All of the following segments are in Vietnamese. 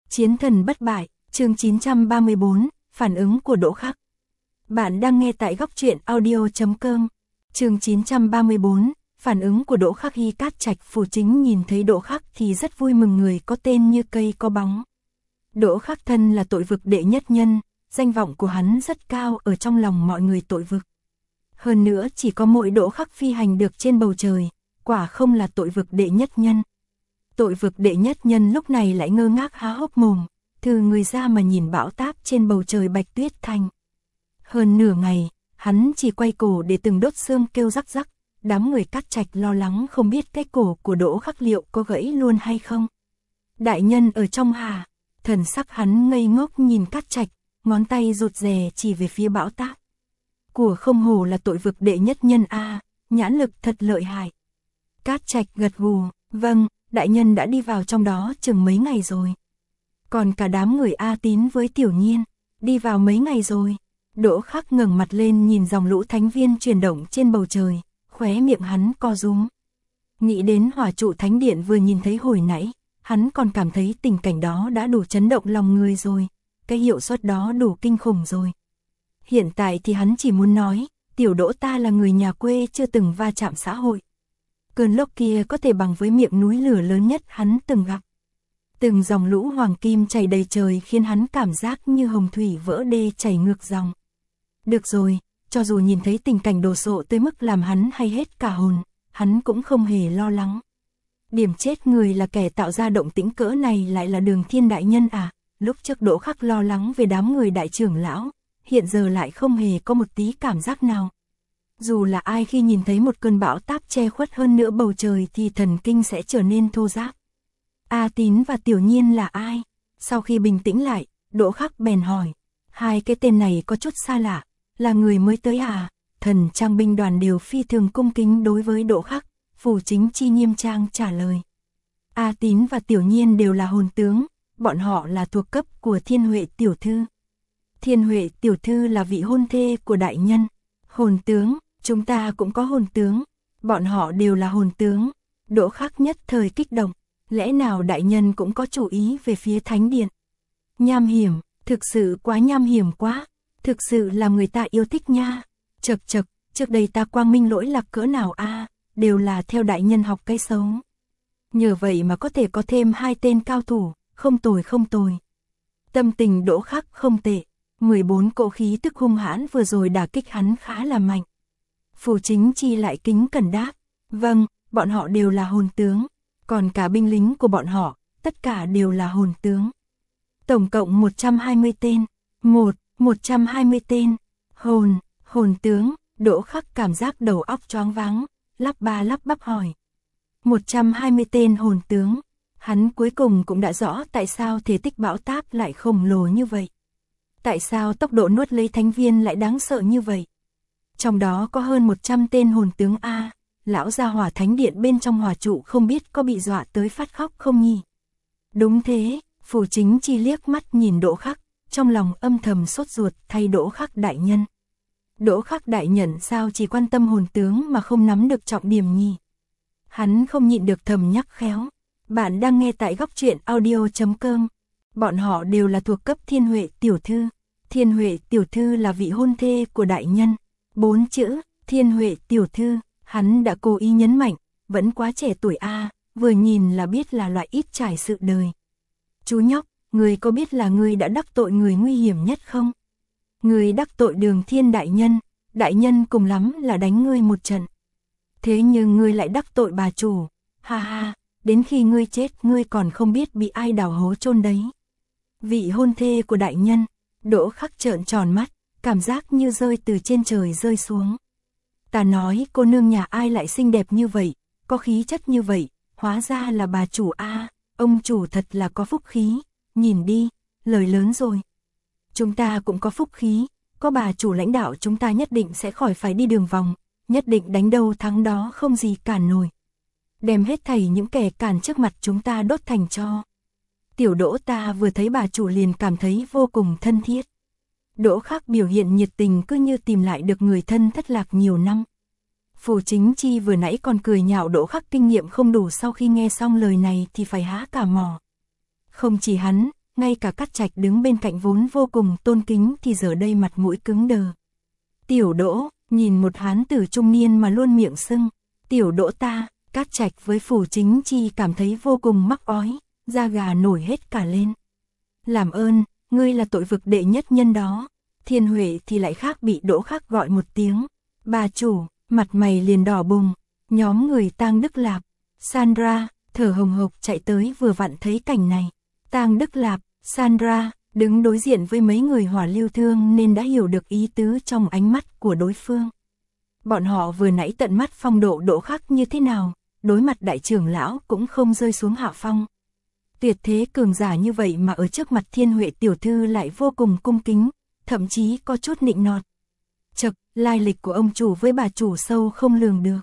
Chiến thần bất bại, chương 934, phản ứng của Đỗ Khắc. Bạn đang nghe tại góc truyện audio.com. Chương 934, phản ứng của Đỗ Khắc. Hy Cát Trạch Phủ Chính nhìn thấy Đỗ Khắc thì rất vui mừng, người có tên như cây có bóng. Đỗ Khắc thân là tội vực đệ nhất nhân, danh vọng của hắn rất cao ở trong lòng mọi người tội vực. Hơn nữa chỉ có mỗi Đỗ Khắc phi hành được trên bầu trời, quả không là tội vực đệ nhất nhân. Tội vực đệ nhất nhân lúc này lại ngơ ngác há hốc mồm, thừ người ra mà nhìn bão táp trên bầu trời Bạch Tuyết Thành. Hơn nửa ngày, hắn chỉ quay cổ để từng đốt xương kêu rắc rắc, đám người Cát Trạch lo lắng không biết cái cổ của Đỗ Khắc liệu có gãy luôn hay không. Đại nhân ở trong hà, thần sắc hắn ngây ngốc nhìn Cát Trạch, ngón tay rụt rè chỉ về phía bão táp. Của không hổ là tội vực đệ nhất nhân a, nhãn lực thật lợi hại. Cát Trạch gật gù, vâng, đại nhân đã đi vào trong đó chừng mấy ngày rồi. Còn cả đám người A Tín với Tiểu Nhiên, đi vào mấy ngày rồi. Đỗ Khắc ngẩng mặt lên nhìn dòng lũ thánh viên chuyển động trên bầu trời, khóe miệng hắn co rúm. Nghĩ đến hỏa trụ thánh điện vừa nhìn thấy hồi nãy, hắn còn cảm thấy tình cảnh đó đã đủ chấn động lòng người rồi, cái hiệu suất đó đủ kinh khủng rồi. Hiện tại thì hắn chỉ muốn nói, tiểu Đỗ ta là người nhà quê chưa từng va chạm xã hội. Cơn lốc kia có thể bằng với miệng núi lửa lớn nhất hắn từng gặp. Từng dòng lũ hoàng kim chảy đầy trời khiến hắn cảm giác như hồng thủy vỡ đê chảy ngược dòng. Được rồi, cho dù nhìn thấy tình cảnh đồ sộ tới mức làm hắn hay hết cả hồn, hắn cũng không hề lo lắng. Điểm chết người là kẻ tạo ra động tĩnh cỡ này lại là Đường Thiên đại nhân à? Lúc trước Đỗ Khắc lo lắng về đám người đại trưởng lão, hiện giờ lại không hề có một tí cảm giác nào. Dù là ai khi nhìn thấy một cơn bão táp che khuất hơn nữa bầu trời thì thần kinh sẽ trở nên thô ráp. A Tín và Tiểu Nhiên là ai? Sau khi bình tĩnh lại, Đỗ Khắc bèn hỏi. Hai cái tên này có chút xa lạ, là người mới tới à? Thần trang binh đoàn đều phi thường cung kính đối với Đỗ Khắc, Phủ Chính Chi nghiêm trang trả lời. A Tín và Tiểu Nhiên đều là hồn tướng, bọn họ là thuộc cấp của Thiên Huệ tiểu thư. Thiên Huệ tiểu thư là vị hôn thê của đại nhân. Hồn tướng, chúng ta cũng có hồn tướng, bọn họ đều là hồn tướng. Đỗ Khắc nhất thời kích động, lẽ nào đại nhân cũng có chủ ý về phía thánh điện? Nham hiểm, thực sự quá nham hiểm quá, thực sự làm người ta yêu thích nha. Chậc chậc, trước đây ta quang minh lỗi lạc cỡ nào a, đều là theo đại nhân học cái xấu. Nhờ vậy mà có thể có thêm hai tên cao thủ, không tồi không tồi. Tâm tình Đỗ Khắc không tệ, 14 cỗ khí tức hung hãn vừa rồi đả kích hắn khá là mạnh. Phủ Chính Chi lại kính cẩn đáp, vâng, bọn họ đều là hồn tướng, còn cả binh lính của bọn họ, tất cả đều là hồn tướng. Tổng cộng 120 tên, 120 tên, hồn tướng. Đỗ Khắc cảm giác đầu óc choáng váng, lắp ba lắp bắp hỏi. 120 tên hồn tướng, hắn cuối cùng cũng đã rõ tại sao thể tích bão táp lại khổng lồ như vậy. Tại sao tốc độ nuốt lấy thánh viên lại đáng sợ như vậy? Trong đó có hơn 100 tên hồn tướng A, lão gia hỏa thánh điện bên trong hỏa trụ không biết có bị dọa tới phát khóc không nhỉ? Đúng thế, Phủ Chính Chi liếc mắt nhìn Đỗ Khắc, trong lòng âm thầm sốt ruột thay Đỗ Khắc đại nhân. Đỗ Khắc đại nhân sao chỉ quan tâm hồn tướng mà không nắm được trọng điểm nhỉ? Hắn không nhịn được thầm nhắc khéo. Bạn đang nghe tại góc truyện audio.com. Bọn họ đều là thuộc cấp Thiên Huệ tiểu thư. Thiên Huệ tiểu thư là vị hôn thê của đại nhân. 4 chữ, Thiên Huệ tiểu thư, hắn đã cố ý nhấn mạnh, vẫn quá trẻ tuổi a, vừa nhìn là biết là loại ít trải sự đời. Chú nhóc, người có biết là người đã đắc tội người nguy hiểm nhất không? Người đắc tội Đường Thiên đại nhân cùng lắm là đánh ngươi một trận. Thế nhưng ngươi lại đắc tội bà chủ, ha ha, đến khi ngươi chết ngươi còn không biết bị ai đào hố chôn đấy. Vị hôn thê của đại nhân, Đỗ Khắc trợn tròn mắt, cảm giác như rơi từ trên trời rơi xuống. Ta nói cô nương nhà ai lại xinh đẹp như vậy, có khí chất như vậy, hóa ra là bà chủ a, ông chủ thật là có phúc khí, nhìn đi, lời lớn rồi. Chúng ta cũng có phúc khí, có bà chủ lãnh đạo chúng ta nhất định sẽ khỏi phải đi đường vòng, nhất định đánh đâu thắng đó không gì cản nổi. Đem hết thảy những kẻ cản trước mặt chúng ta đốt thành tro. Tiểu Đỗ ta vừa thấy bà chủ liền cảm thấy vô cùng thân thiết. Đỗ Khắc biểu hiện nhiệt tình cứ như tìm lại được người thân thất lạc nhiều năm. Phủ Chính Chi vừa nãy còn cười nhạo Đỗ Khắc kinh nghiệm không đủ, sau khi nghe xong lời này thì phải há cả mỏ. Không chỉ hắn, ngay cả Cát Trạch đứng bên cạnh vốn vô cùng tôn kính thì giờ đây mặt mũi cứng đờ. Tiểu Đỗ, nhìn một hán tử trung niên mà luôn miệng xưng, Tiểu Đỗ ta, Cát Trạch với Phủ Chính Chi cảm thấy vô cùng mắc ói, da gà nổi hết cả lên. Làm ơn, ngươi là tội vực đệ nhất nhân đó. Thiên Huệ thì lại khác bị Đỗ Khắc gọi một tiếng. Bà chủ, mặt mày liền đỏ bừng. Nhóm người Tang Đức Lạp, Sandra, thở hồng hộc chạy tới vừa vặn thấy cảnh này. Tang Đức Lạp, Sandra, đứng đối diện với mấy người Hỏa Lưu Thương nên đã hiểu được ý tứ trong ánh mắt của đối phương. Bọn họ vừa nãy tận mắt phong độ Đỗ Khắc như thế nào, đối mặt đại trưởng lão cũng không rơi xuống hạ phong. Tuyệt thế cường giả như vậy mà ở trước mặt Thiên Huệ tiểu thư lại vô cùng cung kính, thậm chí có chút nịnh nọt. Chậc, lai lịch của ông chủ với bà chủ sâu không lường được.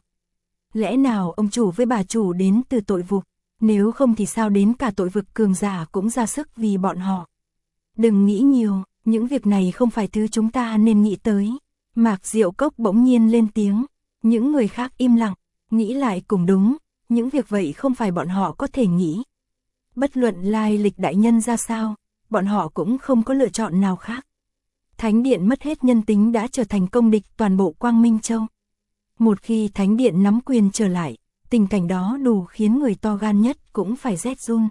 Lẽ nào ông chủ với bà chủ đến từ tội vực, nếu không thì sao đến cả tội vực cường giả cũng ra sức vì bọn họ. Đừng nghĩ nhiều, những việc này không phải thứ chúng ta nên nghĩ tới. Mạc Diệu Cốc bỗng nhiên lên tiếng, những người khác im lặng, nghĩ lại cũng đúng, những việc vậy không phải bọn họ có thể nghĩ. Bất luận lai lịch đại nhân ra sao, bọn họ cũng không có lựa chọn nào khác. Thánh Điện mất hết nhân tính đã trở thành công địch toàn bộ Quang Minh Châu. Một khi Thánh Điện nắm quyền trở lại, tình cảnh đó đủ khiến người to gan nhất cũng phải rét run.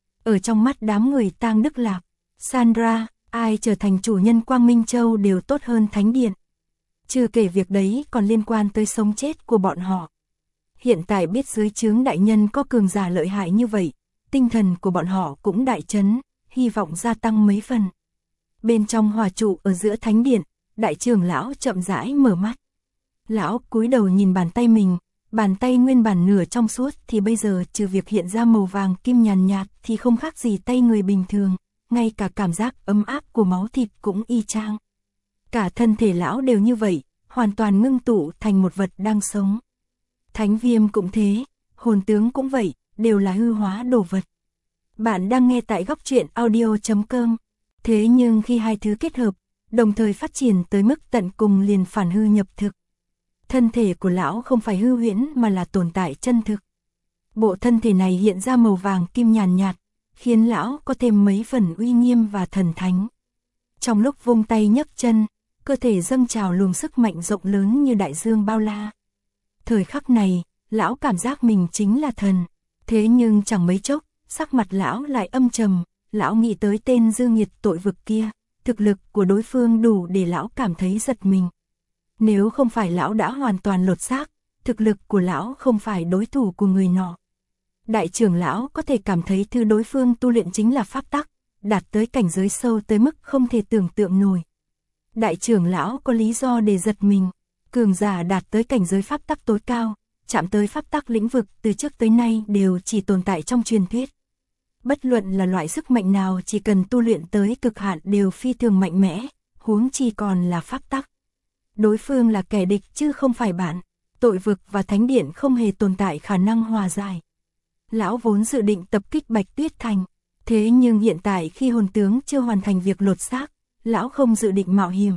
Ở trong mắt đám người Tang Đức Lạp, Sandra, ai trở thành chủ nhân Quang Minh Châu đều tốt hơn Thánh Điện. Chưa kể việc đấy còn liên quan tới sống chết của bọn họ. Hiện tại biết dưới trướng đại nhân có cường giả lợi hại như vậy, tinh thần của bọn họ cũng đại chấn, hy vọng gia tăng mấy phần. Bên trong hỏa trụ ở giữa Thánh Điện, đại trưởng lão chậm rãi mở mắt. Lão cúi đầu nhìn bàn tay mình, bàn tay nguyên bản nửa trong suốt thì bây giờ trừ việc hiện ra màu vàng kim nhàn nhạt thì không khác gì tay người bình thường, ngay cả cảm giác ấm áp của máu thịt cũng y chang. Cả thân thể lão đều như vậy, hoàn toàn ngưng tụ thành một vật đang sống. Thánh Viêm cũng thế, hồn tướng cũng vậy, đều là hư hóa đồ vật. Bạn đang nghe tại góc truyện audio.com. Thế nhưng khi hai thứ kết hợp, đồng thời phát triển tới mức tận cùng liền phản hư nhập thực. Thân thể của lão không phải hư huyễn mà là tồn tại chân thực. Bộ thân thể này hiện ra màu vàng kim nhàn nhạt, khiến lão có thêm mấy phần uy nghiêm và thần thánh. Trong lúc vung tay nhấc chân, cơ thể dâng trào luồng sức mạnh rộng lớn như đại dương bao la. Thời khắc này, lão cảm giác mình chính là thần. Thế nhưng chẳng mấy chốc, sắc mặt lão lại âm trầm, lão nghĩ tới tên dư nghiệt tội vực kia, thực lực của đối phương đủ để lão cảm thấy giật mình. Nếu không phải lão đã hoàn toàn lột xác, thực lực của lão không phải đối thủ của người nọ. Đại trưởng lão có thể cảm thấy thứ đối phương tu luyện chính là pháp tắc, đạt tới cảnh giới sâu tới mức không thể tưởng tượng nổi. Đại trưởng lão có lý do để giật mình, cường giả đạt tới cảnh giới pháp tắc tối cao, chạm tới pháp tắc lĩnh vực từ trước tới nay đều chỉ tồn tại trong truyền thuyết. Bất luận là loại sức mạnh nào chỉ cần tu luyện tới cực hạn đều phi thường mạnh mẽ, huống chi còn là pháp tắc. Đối phương là kẻ địch chứ không phải bạn, tội vực và Thánh Điện không hề tồn tại khả năng hòa giải. Lão vốn dự định tập kích Bạch Tuyết Thành, thế nhưng hiện tại khi hồn tướng chưa hoàn thành việc lột xác, lão không dự định mạo hiểm.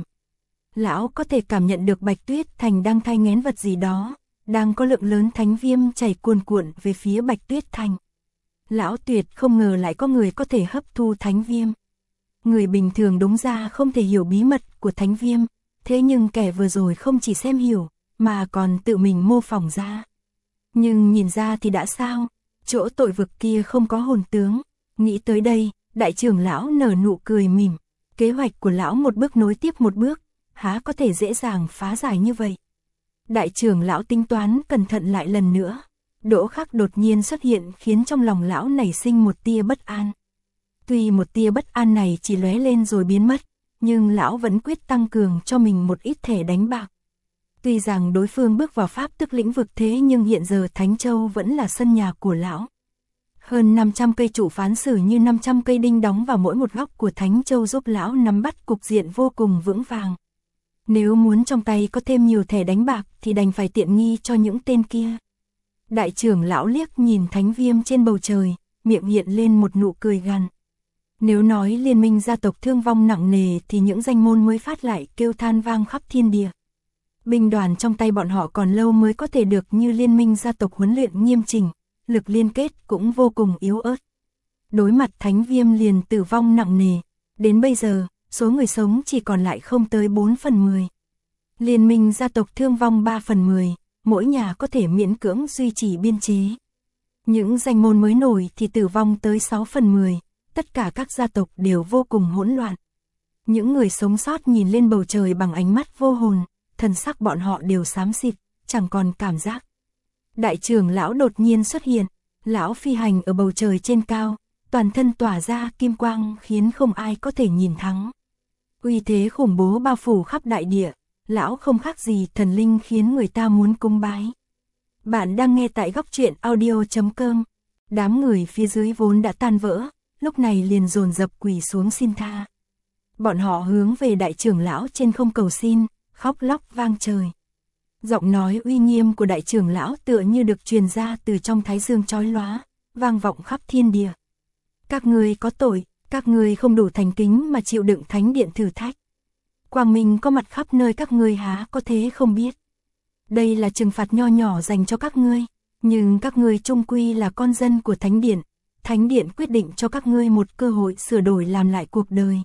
Lão có thể cảm nhận được Bạch Tuyết Thành đang thai nghén vật gì đó, đang có lượng lớn thánh viêm chảy cuồn cuộn về phía Bạch Tuyết Thành. Lão tuyệt không ngờ lại có người có thể hấp thu thánh viêm. Người bình thường đúng ra không thể hiểu bí mật của thánh viêm, thế nhưng kẻ vừa rồi không chỉ xem hiểu, mà còn tự mình mô phỏng ra. Nhưng nhìn ra thì đã sao, chỗ tội vực kia không có hồn tướng. Nghĩ tới đây, đại trưởng lão nở nụ cười mỉm. Kế hoạch của lão một bước nối tiếp một bước, há có thể dễ dàng phá giải như vậy. Đại trưởng lão tính toán cẩn thận lại lần nữa. Đỗ Khắc đột nhiên xuất hiện khiến trong lòng lão nảy sinh một tia bất an. Tuy một tia bất an này chỉ lóe lên rồi biến mất, nhưng lão vẫn quyết tăng cường cho mình một ít thẻ đánh bạc. Tuy rằng đối phương bước vào pháp tức lĩnh vực thế nhưng hiện giờ Thánh Châu vẫn là sân nhà của lão. Hơn 500 cây trụ phán xử như 500 cây đinh đóng vào mỗi một góc của Thánh Châu giúp lão nắm bắt cục diện vô cùng vững vàng. Nếu muốn trong tay có thêm nhiều thẻ đánh bạc thì đành phải tiện nghi cho những tên kia. Đại trưởng lão liếc nhìn thánh viêm trên bầu trời, miệng hiện lên một nụ cười gằn. Nếu nói liên minh gia tộc thương vong nặng nề thì những danh môn mới phát lại kêu than vang khắp thiên địa. Binh đoàn trong tay bọn họ còn lâu mới có thể được như liên minh gia tộc huấn luyện nghiêm chỉnh, lực liên kết cũng vô cùng yếu ớt. đối mặt thánh viêm liền tử vong nặng nề. Đến bây giờ, số người sống chỉ còn lại không tới 4/10. Liên minh gia tộc thương vong 3/10, mỗi nhà có thể miễn cưỡng duy trì biên chế. Những danh môn mới nổi thì tử vong tới 6/10, tất cả các gia tộc đều vô cùng hỗn loạn. Những người sống sót nhìn lên bầu trời bằng ánh mắt vô hồn, thần sắc bọn họ đều xám xịt, chẳng còn cảm giác. Đại trưởng lão đột nhiên xuất hiện, lão phi hành ở bầu trời trên cao, toàn thân tỏa ra kim quang khiến không ai có thể nhìn thắng. Uy thế khủng bố bao phủ khắp đại địa, lão không khác gì thần linh khiến người ta muốn cung bái. Bạn đang nghe tại góc truyện audio.com. Đám người phía dưới vốn đã tan vỡ, lúc này liền dồn dập quỳ xuống xin tha. Bọn họ hướng về đại trưởng lão trên không cầu xin, khóc lóc vang trời. Giọng nói uy nghiêm của đại trưởng lão tựa như được truyền ra từ trong thái dương chói lóa, vang vọng khắp thiên địa. Các ngươi có tội, các ngươi không đủ thành kính mà chịu đựng thánh điện thử thách. Quang minh có mặt khắp nơi, các ngươi há có thế không biết. Đây là trừng phạt nho nhỏ dành cho các ngươi, nhưng các ngươi chung quy là con dân của thánh điện quyết định cho các ngươi một cơ hội sửa đổi làm lại cuộc đời.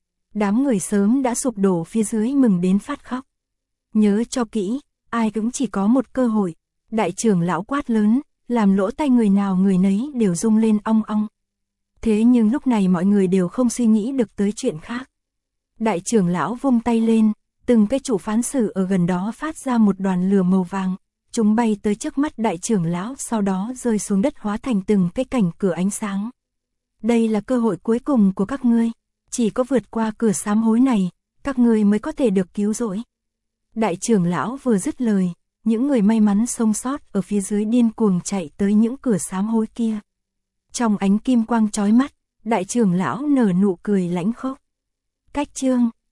Đám người sớm đã sụp đổ phía dưới mừng đến phát khóc. Nhớ cho kỹ, ai cũng chỉ có một cơ hội. Đại trưởng lão quát lớn, làm lỗ tai người nào người nấy đều rung lên ong ong. Thế nhưng lúc này mọi người đều không suy nghĩ được tới chuyện khác. Đại trưởng lão vung tay lên, từng cái trụ phán xử ở gần đó phát ra một đoàn lửa màu vàng. Chúng bay tới trước mắt đại trưởng lão, sau đó rơi xuống đất hóa thành từng cái cảnh cửa ánh sáng. Đây là cơ hội cuối cùng của các ngươi. Chỉ có vượt qua cửa sám hối này, các ngươi mới có thể được cứu rỗi. Đại trưởng lão vừa dứt lời, những người may mắn sống sót ở phía dưới điên cuồng chạy tới những cửa sám hối kia. Trong ánh kim quang chói mắt, đại trưởng lão nở nụ cười lãnh khốc. Cách chương